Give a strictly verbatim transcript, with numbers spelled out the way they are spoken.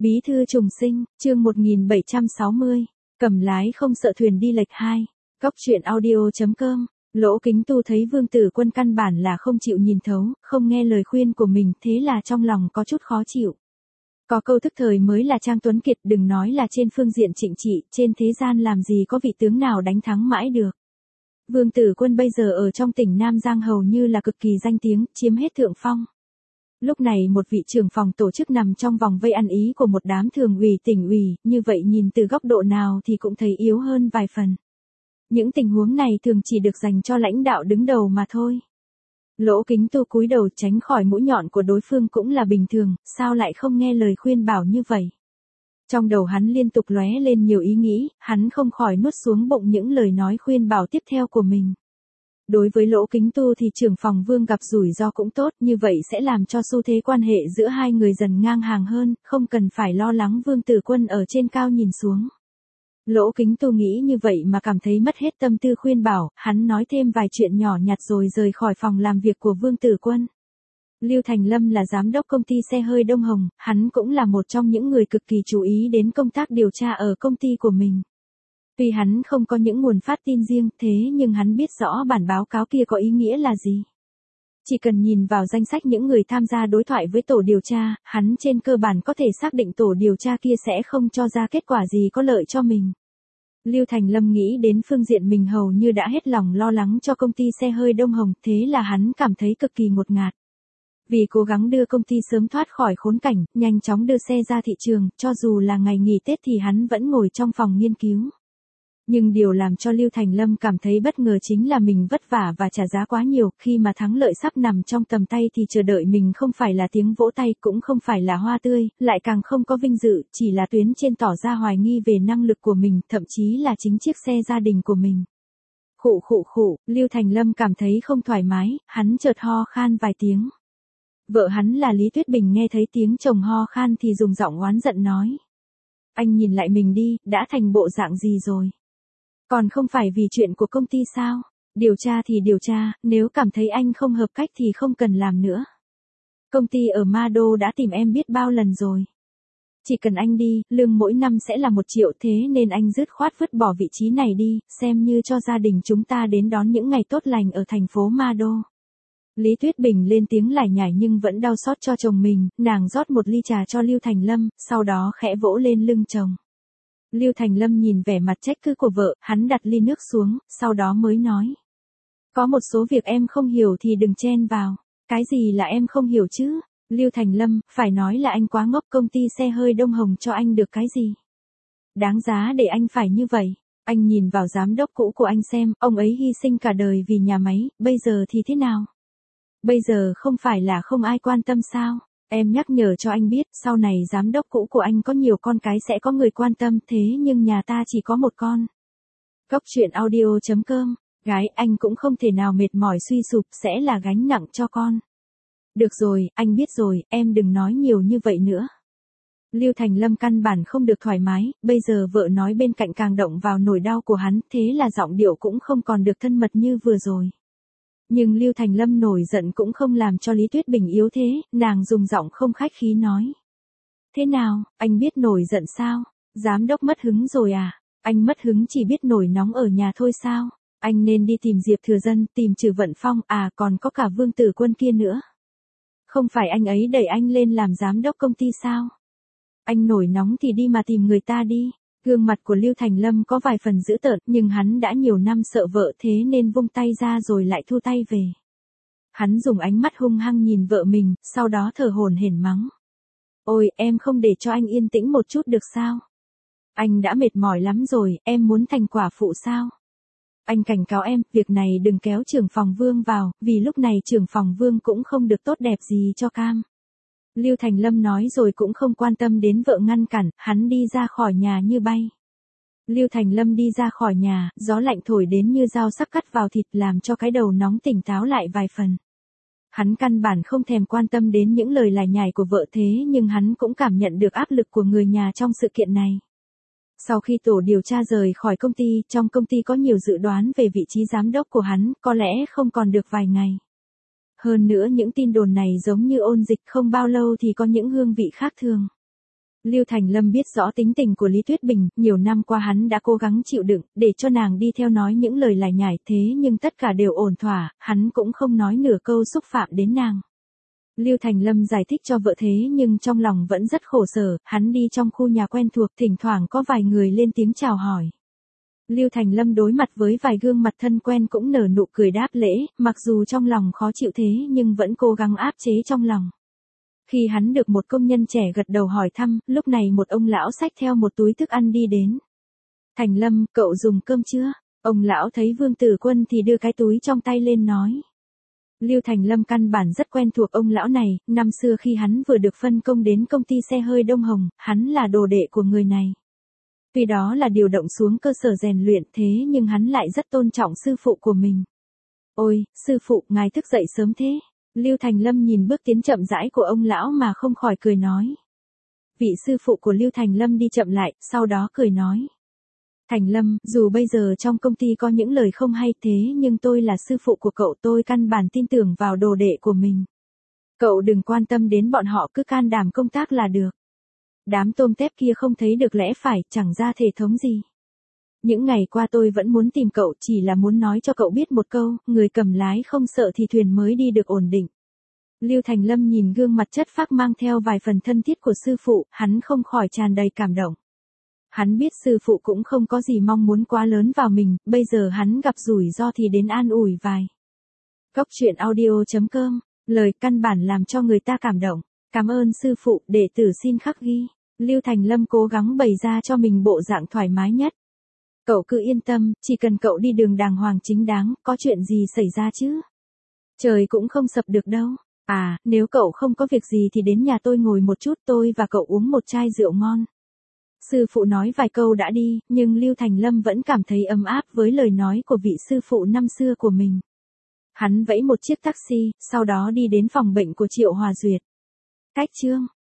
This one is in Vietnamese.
Bí thư trùng sinh, chương một nghìn bảy trăm sáu mươi, cầm lái không sợ thuyền đi lệch hai, góc truyện audio.com, Lỗ Kính Tu thấy Vương Tử Quân căn bản là không chịu nhìn thấu, không nghe lời khuyên của mình, thế là trong lòng có chút khó chịu. Có câu thức thời mới là Trang Tuấn Kiệt, đừng nói là trên phương diện trịnh trị, trên thế gian làm gì có vị tướng nào đánh thắng mãi được. Vương Tử Quân bây giờ ở trong tỉnh Nam Giang hầu như là cực kỳ danh tiếng, chiếm hết thượng phong. Lúc này một vị trưởng phòng tổ chức nằm trong vòng vây ăn ý của một đám thường ủy tỉnh ủy, như vậy nhìn từ góc độ nào thì cũng thấy yếu hơn vài phần. Những tình huống này thường chỉ được dành cho lãnh đạo đứng đầu mà thôi. Lỗ Kính Tu cúi đầu tránh khỏi mũi nhọn của đối phương cũng là bình thường, sao lại không nghe lời khuyên bảo như vậy. Trong đầu hắn liên tục lóe lên nhiều ý nghĩ, hắn không khỏi nuốt xuống bụng những lời nói khuyên bảo tiếp theo của mình. Đối với Lỗ Kính Tu thì trưởng phòng Vương gặp rủi ro cũng tốt, như vậy sẽ làm cho xu thế quan hệ giữa hai người dần ngang hàng hơn, không cần phải lo lắng Vương Tử Quân ở trên cao nhìn xuống. Lỗ Kính Tu nghĩ như vậy mà cảm thấy mất hết tâm tư khuyên bảo, hắn nói thêm vài chuyện nhỏ nhặt rồi rời khỏi phòng làm việc của Vương Tử Quân. Lưu Thành Lâm là giám đốc công ty xe hơi Đông Hồng, hắn cũng là một trong những người cực kỳ chú ý đến công tác điều tra ở công ty của mình. Tuy hắn không có những nguồn phát tin riêng, thế nhưng hắn biết rõ bản báo cáo kia có ý nghĩa là gì. Chỉ cần nhìn vào danh sách những người tham gia đối thoại với tổ điều tra, hắn trên cơ bản có thể xác định tổ điều tra kia sẽ không cho ra kết quả gì có lợi cho mình. Lưu Thành Lâm nghĩ đến phương diện mình hầu như đã hết lòng lo lắng cho công ty xe hơi Đông Hồng, thế là hắn cảm thấy cực kỳ ngột ngạt. Vì cố gắng đưa công ty sớm thoát khỏi khốn cảnh, nhanh chóng đưa xe ra thị trường, cho dù là ngày nghỉ Tết thì hắn vẫn ngồi trong phòng nghiên cứu. Nhưng điều làm cho Lưu Thành Lâm cảm thấy bất ngờ chính là mình vất vả và trả giá quá nhiều, khi mà thắng lợi sắp nằm trong tầm tay thì chờ đợi mình không phải là tiếng vỗ tay, cũng không phải là hoa tươi, lại càng không có vinh dự, chỉ là tuyến trên tỏ ra hoài nghi về năng lực của mình, thậm chí là chính chiếc xe gia đình của mình. Khụ khụ khụ, Lưu Thành Lâm cảm thấy không thoải mái, hắn chợt ho khan vài tiếng. Vợ hắn là Lý Tuyết Bình nghe thấy tiếng chồng ho khan thì dùng giọng oán giận nói. Anh nhìn lại mình đi, đã thành bộ dạng gì rồi? Còn không phải vì chuyện của công ty sao? Điều tra thì điều tra, nếu cảm thấy anh không hợp cách thì không cần làm nữa. Công ty ở Ma Đô đã tìm em biết bao lần rồi. Chỉ cần anh đi, lương mỗi năm sẽ là một triệu, thế nên anh dứt khoát vứt bỏ vị trí này đi, xem như cho gia đình chúng ta đến đón những ngày tốt lành ở thành phố Ma Đô. Lý Tuyết Bình lên tiếng lải nhải nhưng vẫn đau xót cho chồng mình, nàng rót một ly trà cho Lưu Thành Lâm, sau đó khẽ vỗ lên lưng chồng. Lưu Thành Lâm nhìn vẻ mặt trách cứ của vợ, hắn đặt ly nước xuống, sau đó mới nói. Có một số việc em không hiểu thì đừng chen vào. Cái gì là em không hiểu chứ? Lưu Thành Lâm, phải nói là anh quá ngốc, công ty xe hơi Đông Hồng cho anh được cái gì? Đáng giá để anh phải như vậy. Anh nhìn vào giám đốc cũ của anh xem, ông ấy hy sinh cả đời vì nhà máy, bây giờ thì thế nào? Bây giờ không phải là không ai quan tâm sao? Em nhắc nhở cho anh biết, sau này giám đốc cũ của anh có nhiều con cái sẽ có người quan tâm, thế nhưng nhà ta chỉ có một con. Góc truyện audio.com, gái, anh cũng không thể nào mệt mỏi suy sụp, sẽ là gánh nặng cho con. Được rồi, anh biết rồi, em đừng nói nhiều như vậy nữa. Lưu Thành Lâm căn bản không được thoải mái, bây giờ vợ nói bên cạnh càng động vào nỗi đau của hắn, thế là giọng điệu cũng không còn được thân mật như vừa rồi. Nhưng Lưu Thành Lâm nổi giận cũng không làm cho Lý Tuyết Bình yếu thế, nàng dùng giọng không khách khí nói. Thế nào, anh biết nổi giận sao? Giám đốc mất hứng rồi à? Anh mất hứng chỉ biết nổi nóng ở nhà thôi sao? Anh nên đi tìm Diệp Thừa Dân, tìm Trừ Vận Phong, à còn có cả Vương Tử Quân kia nữa. Không phải anh ấy đẩy anh lên làm giám đốc công ty sao? Anh nổi nóng thì đi mà tìm người ta đi. Gương mặt của Lưu Thành Lâm có vài phần dữ tợn, nhưng hắn đã nhiều năm sợ vợ thế nên vung tay ra rồi lại thu tay về. Hắn dùng ánh mắt hung hăng nhìn vợ mình, sau đó thở hổn hển mắng. Ôi, em không để cho anh yên tĩnh một chút được sao? Anh đã mệt mỏi lắm rồi, em muốn thành quả phụ sao? Anh cảnh cáo em, việc này đừng kéo trưởng phòng Vương vào, vì lúc này trưởng phòng Vương cũng không được tốt đẹp gì cho cam. Lưu Thành Lâm nói rồi cũng không quan tâm đến vợ ngăn cản, hắn đi ra khỏi nhà như bay. Lưu Thành Lâm đi ra khỏi nhà, gió lạnh thổi đến như dao sắc cắt vào thịt làm cho cái đầu nóng tỉnh táo lại vài phần. Hắn căn bản không thèm quan tâm đến những lời lải nhải của vợ thế nhưng hắn cũng cảm nhận được áp lực của người nhà trong sự kiện này. Sau khi tổ điều tra rời khỏi công ty, trong công ty có nhiều dự đoán về vị trí giám đốc của hắn, có lẽ không còn được vài ngày. Hơn nữa những tin đồn này giống như ôn dịch, không bao lâu thì có những hương vị khác thường. Lưu Thành Lâm biết rõ tính tình của Lý Tuyết Bình, nhiều năm qua hắn đã cố gắng chịu đựng, để cho nàng đi theo nói những lời lải nhải thế nhưng tất cả đều ổn thỏa, hắn cũng không nói nửa câu xúc phạm đến nàng. Lưu Thành Lâm giải thích cho vợ thế nhưng trong lòng vẫn rất khổ sở, hắn đi trong khu nhà quen thuộc, thỉnh thoảng có vài người lên tiếng chào hỏi. Lưu Thành Lâm đối mặt với vài gương mặt thân quen cũng nở nụ cười đáp lễ, mặc dù trong lòng khó chịu thế nhưng vẫn cố gắng áp chế trong lòng. Khi hắn được một công nhân trẻ gật đầu hỏi thăm, lúc này một ông lão xách theo một túi thức ăn đi đến. Thành Lâm, cậu dùng cơm chưa? Ông lão thấy Vương Tử Quân thì đưa cái túi trong tay lên nói. Lưu Thành Lâm căn bản rất quen thuộc ông lão này, năm xưa khi hắn vừa được phân công đến công ty xe hơi Đông Hồng, hắn là đồ đệ của người này. Tuy đó là điều động xuống cơ sở rèn luyện thế nhưng hắn lại rất tôn trọng sư phụ của mình. Ôi, sư phụ, ngài thức dậy sớm thế. Lưu Thành Lâm nhìn bước tiến chậm rãi của ông lão mà không khỏi cười nói. Vị sư phụ của Lưu Thành Lâm đi chậm lại, sau đó cười nói. Thành Lâm, dù bây giờ trong công ty có những lời không hay thế nhưng tôi là sư phụ của cậu, tôi căn bản tin tưởng vào đồ đệ của mình. Cậu đừng quan tâm đến bọn họ, cứ can đảm công tác là được. Đám tôm tép kia không thấy được lẽ phải, chẳng ra thể thống gì. Những ngày qua tôi vẫn muốn tìm cậu, chỉ là muốn nói cho cậu biết một câu, người cầm lái không sợ thì thuyền mới đi được ổn định. Lưu Thành Lâm nhìn gương mặt chất phác mang theo vài phần thân thiết của sư phụ, hắn không khỏi tràn đầy cảm động. Hắn biết sư phụ cũng không có gì mong muốn quá lớn vào mình, bây giờ hắn gặp rủi ro thì đến an ủi vài. Góc truyện audio chấm com, lời căn bản làm cho người ta cảm động. Cảm ơn sư phụ, đệ tử xin khắc ghi. Lưu Thành Lâm cố gắng bày ra cho mình bộ dạng thoải mái nhất. Cậu cứ yên tâm, chỉ cần cậu đi đường đàng hoàng chính đáng, có chuyện gì xảy ra chứ? Trời cũng không sập được đâu. À, nếu cậu không có việc gì thì đến nhà tôi ngồi một chút, tôi và cậu uống một chai rượu ngon. Sư phụ nói vài câu đã đi, nhưng Lưu Thành Lâm vẫn cảm thấy ấm áp với lời nói của vị sư phụ năm xưa của mình. Hắn vẫy một chiếc taxi, sau đó đi đến phòng bệnh của Triệu Hòa Duyệt. Cách chương